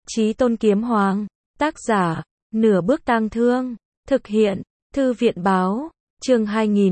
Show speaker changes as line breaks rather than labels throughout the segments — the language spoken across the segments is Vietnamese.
Chí Tôn Kiếm Hoàng, tác giả, Nửa Bước Tang Thương, thực hiện, Thư viện báo, chương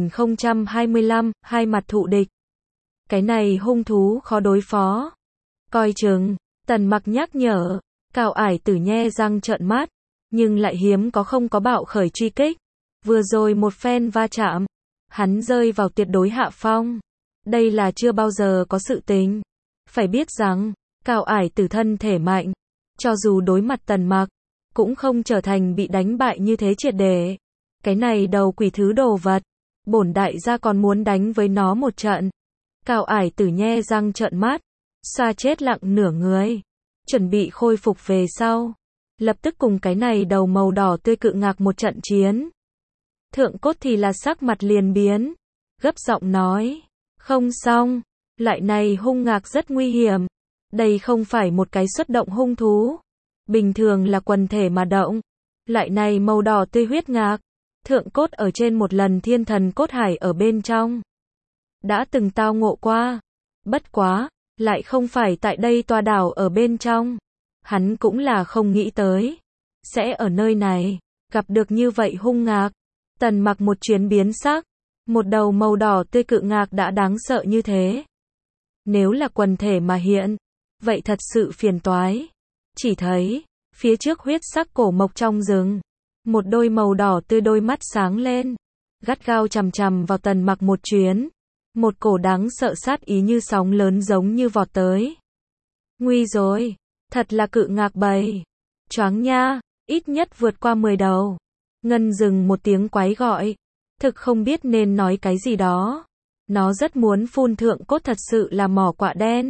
2025, hai mặt thụ địch. Cái này hung thú khó đối phó. Coi chừng, Tần Mặc nhắc nhở, Cao Ải Tử nhe răng trợn mắt, nhưng lại hiếm có không có bạo khởi truy kích. Vừa rồi một phen va chạm, hắn rơi vào tuyệt đối hạ phong. Đây là chưa bao giờ có sự tình. Phải biết rằng, Cao Ải Tử thân thể mạnh, cho dù đối mặt Tần Mặc, cũng không trở thành bị đánh bại như thế triệt để. Cái này đầu quỷ thứ đồ vật, bổn đại gia còn muốn đánh với nó một trận. Cao Ải Tử nhe răng trợn mắt, xoa chết lặng nửa người, chuẩn bị khôi phục về sau, lập tức cùng cái này đầu màu đỏ tươi cự ngạc một trận chiến. Thượng Cốt thì là sắc mặt liền biến, gấp giọng nói, không xong, loại này hung ngạc rất nguy hiểm. Đây không phải một cái xuất động hung thú, bình thường là quần thể mà động. Loại này màu đỏ tươi huyết ngạc, Thượng Cốt ở trên một lần thiên thần cốt hải ở bên trong đã từng tao ngộ qua, bất quá, lại không phải tại đây tòa đảo ở bên trong. Hắn cũng là không nghĩ tới, sẽ ở nơi này, gặp được như vậy hung ngạc. Tần Mặc một chuyến biến sắc, một đầu màu đỏ tươi cự ngạc đã đáng sợ như thế. Nếu là quần thể mà hiện, vậy thật sự phiền toái. Chỉ thấy, phía trước huyết sắc cổ mộc trong rừng, một đôi màu đỏ tươi đôi mắt sáng lên, gắt gao chằm chằm vào Tần Mặc một chuyến. Một cổ đáng sợ sát ý như sóng lớn giống như vọt tới. Nguy rồi, thật là cự ngạc bầy. Choáng nha, ít nhất vượt qua 10 đầu. Ngân dừng một tiếng quái gọi, thực không biết nên nói cái gì đó. Nó rất muốn phun Thượng Cốt, thật sự là mỏ quạ đen.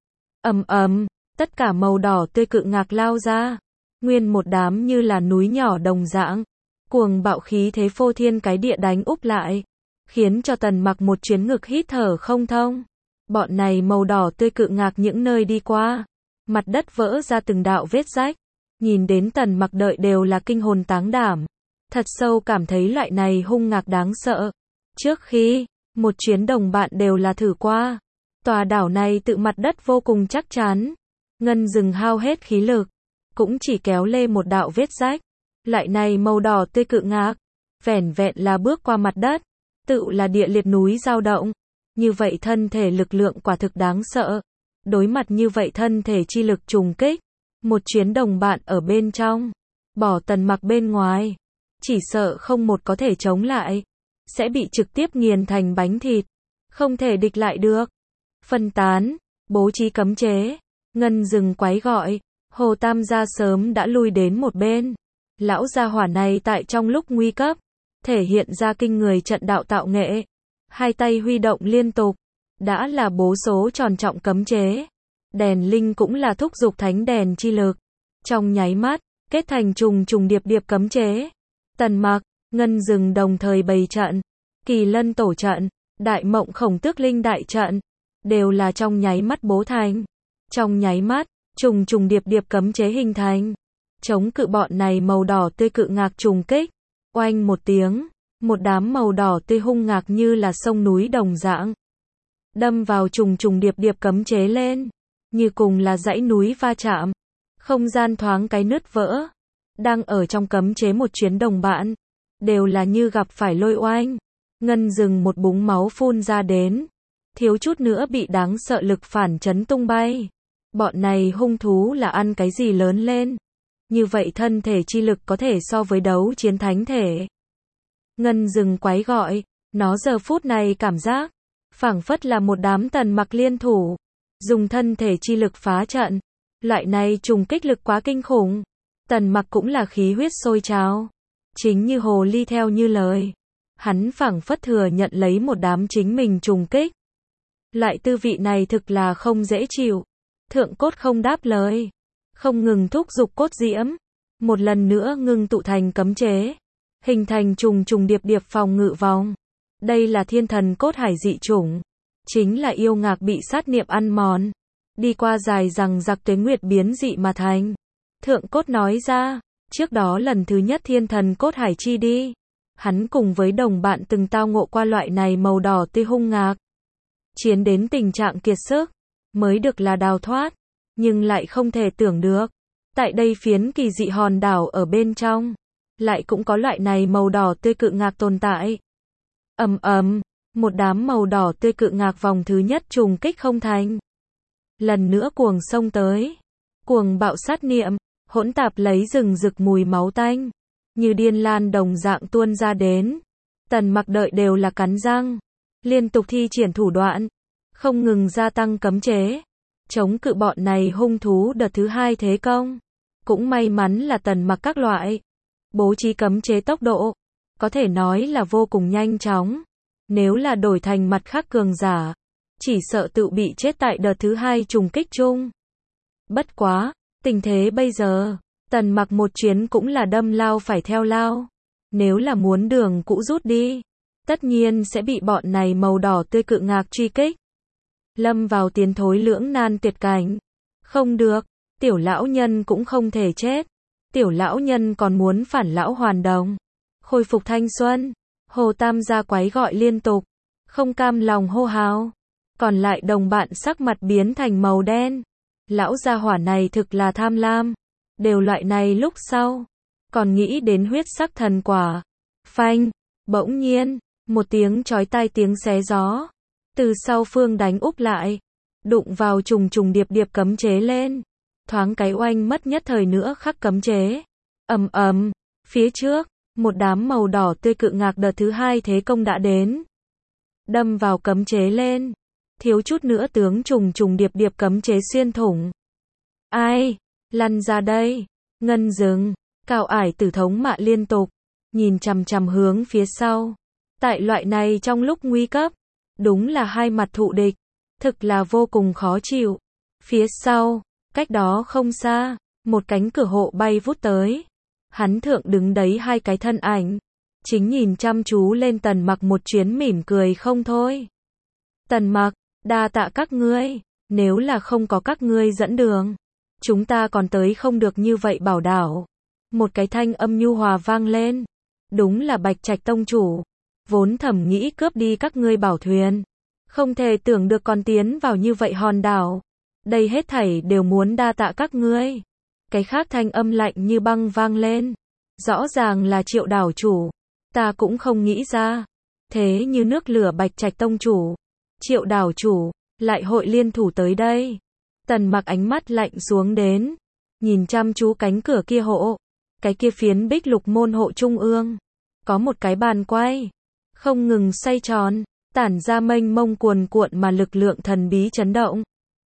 Ầm ầm, tất cả màu đỏ tươi cự ngạc lao ra, nguyên một đám như là núi nhỏ đồng dạng, cuồng bạo khí thế phô thiên cái địa đánh úp lại, khiến cho Tần Mặc một chuyến ngực hít thở không thông. Bọn này màu đỏ tươi cự ngạc những nơi đi qua, mặt đất vỡ ra từng đạo vết rách, nhìn đến Tần Mặc đợi đều là kinh hồn táng đảm, thật sâu cảm thấy loại này hung ngạc đáng sợ. Trước khi, một chuyến đồng bạn đều là thử qua, tòa đảo này tự mặt đất vô cùng chắc chắn. Ngân dừng hao hết khí lực, cũng chỉ kéo lê một đạo vết rách. Loại này màu đỏ tươi cự ngạc, vẻn vẹn là bước qua mặt đất, tự là địa liệt núi dao động. Như vậy thân thể lực lượng quả thực đáng sợ. Đối mặt như vậy thân thể chi lực trùng kích, một chuyến đồng bạn ở bên trong, bỏ Tần Mặc bên ngoài, chỉ sợ không một có thể chống lại, sẽ bị trực tiếp nghiền thành bánh thịt, không thể địch lại được. Phân tán, bố trí cấm chế. Ngân dừng quái gọi, Hồ Tam gia sớm đã lui đến một bên. Lão gia hỏa này tại trong lúc nguy cấp, thể hiện ra kinh người trận đạo tạo nghệ. Hai tay huy động liên tục, đã là bố số tròn trọng cấm chế. Đèn linh cũng là thúc giục thánh đèn chi lực. Trong nháy mắt, kết thành trùng trùng điệp điệp cấm chế. Tần Mặc, Ngân dừng đồng thời bày trận. Kỳ Lân tổ trận, Đại Mộng Khổng Tước Linh đại trận, đều là trong nháy mắt bố thành. Trong nháy mắt, trùng trùng điệp điệp cấm chế hình thành, chống cự bọn này màu đỏ tươi cự ngạc trùng kích. Oanh một tiếng, một đám màu đỏ tươi hung ngạc như là sông núi đồng dạng, đâm vào trùng trùng điệp điệp cấm chế lên, như cùng là dãy núi va chạm, không gian thoáng cái nứt vỡ. Đang ở trong cấm chế một chuyến đồng bạn, đều là như gặp phải lôi oanh. Ngân dừng một búng máu phun ra đến, thiếu chút nữa bị đáng sợ lực phản chấn tung bay. Bọn này hung thú là ăn cái gì lớn lên, như vậy thân thể chi lực có thể so với đấu chiến thánh thể. Ngân dừng quái gọi, nó giờ phút này cảm giác, phảng phất là một đám Tần Mặc liên thủ, dùng thân thể chi lực phá trận. Loại này trùng kích lực quá kinh khủng. Tần Mặc cũng là khí huyết sôi trào. Chính như hồ ly theo như lời, hắn phảng phất thừa nhận lấy một đám chính mình trùng kích. Loại tư vị này thực là không dễ chịu. Thượng Cốt không đáp lời, không ngừng thúc giục cốt diễm, một lần nữa ngưng tụ thành cấm chế, hình thành trùng trùng điệp điệp phòng ngự vòng. Đây là thiên thần cốt hải dị chủng, chính là yêu ngạc bị sát niệm ăn mòn, đi qua dài rằng giặc tuế nguyệt biến dị mà thành. Thượng Cốt nói ra, trước đó lần thứ nhất thiên thần cốt hải chi đi, hắn cùng với đồng bạn từng tao ngộ qua loại này màu đỏ tươi hung ngạc, chiến đến tình trạng kiệt sức, mới được là đào thoát, nhưng lại không thể tưởng được, Tại đây phiến kỳ dị hòn đảo ở bên trong, lại cũng có loại này màu đỏ tươi cự ngạc tồn tại. Ầm ầm, một đám màu đỏ tươi cự ngạc vòng thứ nhất trùng kích không thành. Lần nữa cuồng xông tới, cuồng bạo sát niệm, hỗn tạp lấy rừng rực mùi máu tanh, như điên lan đồng dạng tuôn ra đến. Tần Mặc đợi đều là cắn răng, liên tục thi triển thủ đoạn, không ngừng gia tăng cấm chế, chống cự bọn này hung thú đợt thứ hai thế công. Cũng may mắn là Tần Mặc các loại bố trí cấm chế tốc độ, có thể nói là vô cùng nhanh chóng. Nếu là đổi thành mặt khác cường giả, chỉ sợ tự bị chết tại đợt thứ hai trùng kích chung. Bất quá, tình thế bây giờ, Tần Mặc một chuyến cũng là đâm lao phải theo lao. Nếu là muốn đường cũ rút đi, tất nhiên sẽ bị bọn này màu đỏ tươi cự ngạc truy kích. Lâm vào tiến thối lưỡng nan tuyệt cảnh. Không được, tiểu lão nhân cũng không thể chết. Tiểu lão nhân còn muốn phản lão hoàn đồng, khôi phục thanh xuân. Hồ Tam gia quái gọi liên tục, không cam lòng hô hào. Còn lại đồng bạn sắc mặt biến thành màu đen. Lão gia hỏa này thực là tham lam. Đều loại này lúc sau, còn nghĩ đến huyết sắc thần quả. Phanh, bỗng nhiên, một tiếng chói tai tiếng xé gió, từ sau phương đánh úp lại, đụng vào trùng trùng điệp điệp cấm chế lên. Thoáng cái oanh mất nhất thời nữa khắc cấm chế. Ầm ầm, phía trước, một đám màu đỏ tươi cự ngạc đợt thứ hai thế công đã đến. Đâm vào cấm chế lên, thiếu chút nữa tướng trùng trùng điệp điệp cấm chế xuyên thủng. Ai, lăn ra đây, ngân dừng, Cao Ải Tử thống mạ liên tục, nhìn chằm chằm hướng phía sau. Tại loại này trong lúc nguy cấp, đúng là hai mặt thụ địch, thực là vô cùng khó chịu. Phía sau, cách đó không xa, một cánh cửa hộ bay vút tới. Hắn thượng đứng đấy hai cái thân ảnh, chính nhìn chăm chú lên Tần Mặc một chuyến mỉm cười không thôi. Tần Mặc, đa tạ các ngươi, nếu là không có các ngươi dẫn đường, chúng ta còn tới không được như vậy bảo đảo. Một cái thanh âm nhu hòa vang lên. Đúng là Bạch Trạch tông chủ, vốn thầm nghĩ cướp đi các ngươi bảo thuyền, không thể tưởng được còn tiến vào như vậy hòn đảo. Đây hết thảy đều muốn đa tạ các ngươi. Cái khác thanh âm lạnh như băng vang lên. Rõ ràng là Triệu đảo chủ, ta cũng không nghĩ ra. Thế như nước lửa Bạch Trạch tông chủ, Triệu đảo chủ, lại hội liên thủ tới đây. Tần Mặc ánh mắt lạnh xuống đến, nhìn chăm chú cánh cửa kia hộ. Cái kia phiến bích lục môn hộ trung ương, có một cái bàn quay, không ngừng xoay tròn, tản ra mênh mông cuồn cuộn mà lực lượng thần bí chấn động.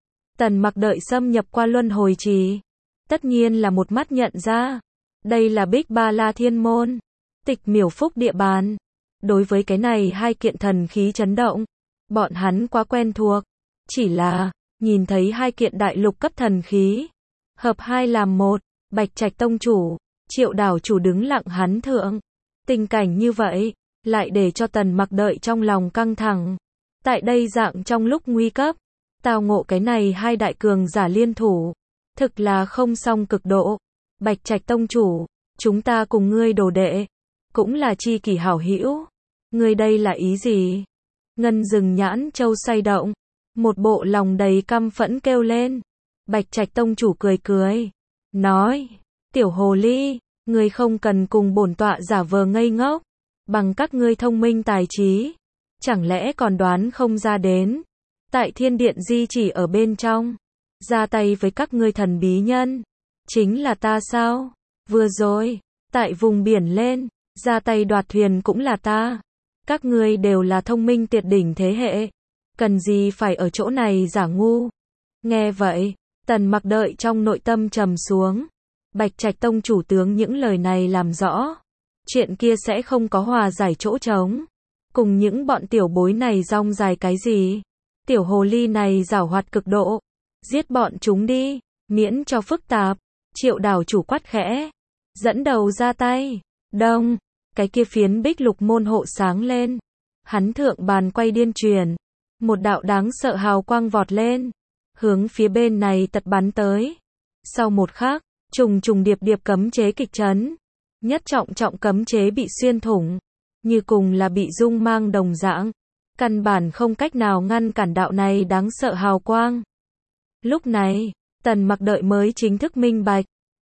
Tần Mặc đợi xâm nhập qua luân hồi trì, tất nhiên là một mắt nhận ra, đây là Bích Ba La Thiên Môn, Tịch Miểu Phúc địa bàn. Đối với cái này hai kiện thần khí chấn động, bọn hắn quá quen thuộc, chỉ là nhìn thấy hai kiện đại lục cấp thần khí, hợp hai làm một, Bạch Trạch tông chủ, Triệu đảo chủ đứng lặng hắn thượng. Tình cảnh như vậy, lại để cho Tần Mặc đợi trong lòng căng thẳng. Tại đây dạng trong lúc nguy cấp, tao ngộ cái này hai đại cường giả liên thủ, thực là không song cực độ. Bạch Trạch tông chủ, chúng ta cùng ngươi đồ đệ, cũng là chi kỷ hảo hữu. Ngươi đây là ý gì? Ngân Dừng nhãn châu xoay động, một bộ lòng đầy căm phẫn kêu lên. Bạch Trạch tông chủ cười cười, nói: "Tiểu hồ ly, ngươi không cần cùng bổn tọa giả vờ ngây ngốc, bằng các ngươi thông minh tài trí, chẳng lẽ còn đoán không ra đến, tại thiên điện di chỉ ở bên trong, ra tay với các ngươi thần bí nhân, chính là ta sao? Vừa rồi, tại vùng biển lên, ra tay đoạt thuyền cũng là ta. Các ngươi đều là thông minh tuyệt đỉnh thế hệ, cần gì phải ở chỗ này giả ngu." Nghe vậy, Tần Mặc đợi trong nội tâm trầm xuống. Bạch Trạch tông chủ tướng những lời này làm rõ, chuyện kia sẽ không có hòa giải chỗ trống. Cùng những bọn tiểu bối này rong dài cái gì? Tiểu hồ ly này giảo hoạt cực độ, giết bọn chúng đi, miễn cho phức tạp. Triệu đảo chủ quát khẽ, dẫn đầu ra tay. Đông, cái kia phiến bích lục môn hộ sáng lên. Hắn thượng bàn quay điên truyền, một đạo đáng sợ hào quang vọt lên, hướng phía bên này tật bắn tới. Sau một khắc, trùng trùng điệp điệp cấm chế kịch chấn, nhất trọng cấm chế bị xuyên thủng, như cùng là bị dung mang đồng dạng, căn bản không cách nào ngăn cản đạo này đáng sợ hào quang. Lúc này, Tần Mặc đợi mới chính thức minh bạch,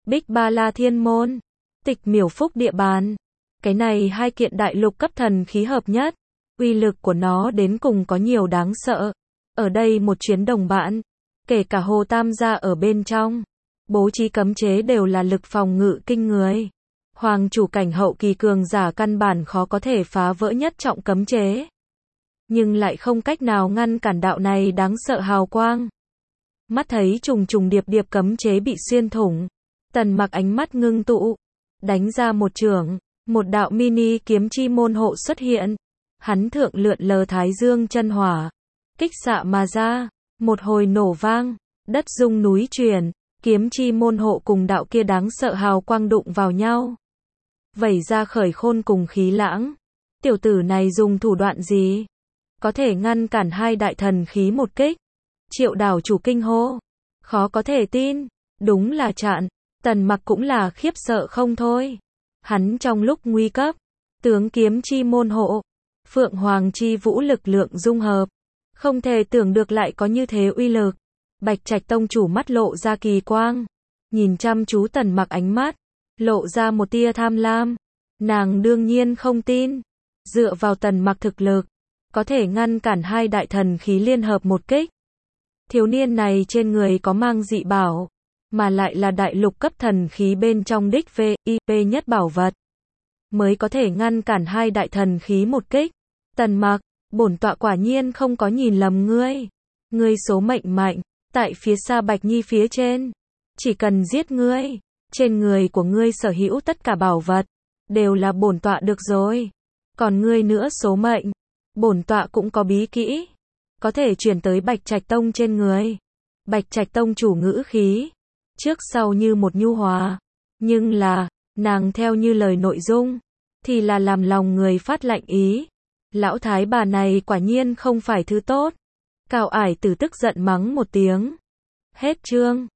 Bích Ba La Thiên Môn, Tịch Miểu Phúc Địa Bàn. Cái này hai kiện đại lục cấp thần khí hợp nhất, uy lực của nó đến cùng có nhiều đáng sợ. Ở đây một chuyến đồng bạn, kể cả Hồ Tam gia ở bên trong, bố trí cấm chế đều là lực phòng ngự kinh người. Hoàng chủ cảnh hậu kỳ cường giả căn bản khó có thể phá vỡ nhất trọng cấm chế, nhưng lại không cách nào ngăn cản đạo này đáng sợ hào quang. Mắt thấy trùng trùng điệp điệp cấm chế bị xuyên thủng, Tần Mặc ánh mắt ngưng tụ, đánh ra một chưởng, một đạo mini kiếm chi môn hộ xuất hiện. Hắn thượng lượn lờ Thái Dương chân hỏa, kích xạ mà ra, một hồi nổ vang, đất rung núi chuyển, kiếm chi môn hộ cùng đạo kia đáng sợ hào quang đụng vào nhau, vẩy ra khởi khôn cùng khí lãng. Tiểu tử này dùng thủ đoạn gì? Có thể ngăn cản hai đại thần khí một kích? Triệu đảo chủ kinh hô. Khó có thể tin. Đúng là chặn. Tần Mặc cũng là khiếp sợ không thôi. Hắn trong lúc nguy cấp, tướng kiếm chi môn hộ, Phượng Hoàng chi vũ lực lượng dung hợp. Không thể tưởng được lại có như thế uy lực. Bạch Trạch tông chủ mắt lộ ra kỳ quang. Nhìn chăm chú Tần Mặc ánh mắt, lộ ra một tia tham lam. Nàng đương nhiên không tin. Dựa vào Tần Mặc thực lực, có thể ngăn cản hai đại thần khí liên hợp một kích. Thiếu niên này trên người có mang dị bảo, mà lại là đại lục cấp thần khí bên trong đích VIP nhất bảo vật, mới có thể ngăn cản hai đại thần khí một kích. Tần Mặc, bổn tọa quả nhiên không có nhìn lầm ngươi. Ngươi số mệnh mạnh, tại phía xa Bạch Nhi phía trên. Chỉ cần giết ngươi, trên người của ngươi sở hữu tất cả bảo vật, đều là bổn tọa được rồi. Còn ngươi nữa số mệnh, bổn tọa cũng có bí kỹ, có thể chuyển tới Bạch Trạch tông trên người. Bạch Trạch tông chủ ngữ khí, trước sau như một nhu hòa, nhưng là, nàng theo như lời nội dung, thì là làm lòng người phát lạnh ý. Lão thái bà này quả nhiên không phải thứ tốt. Cao Ải Tử tức giận mắng một tiếng. Hết chương.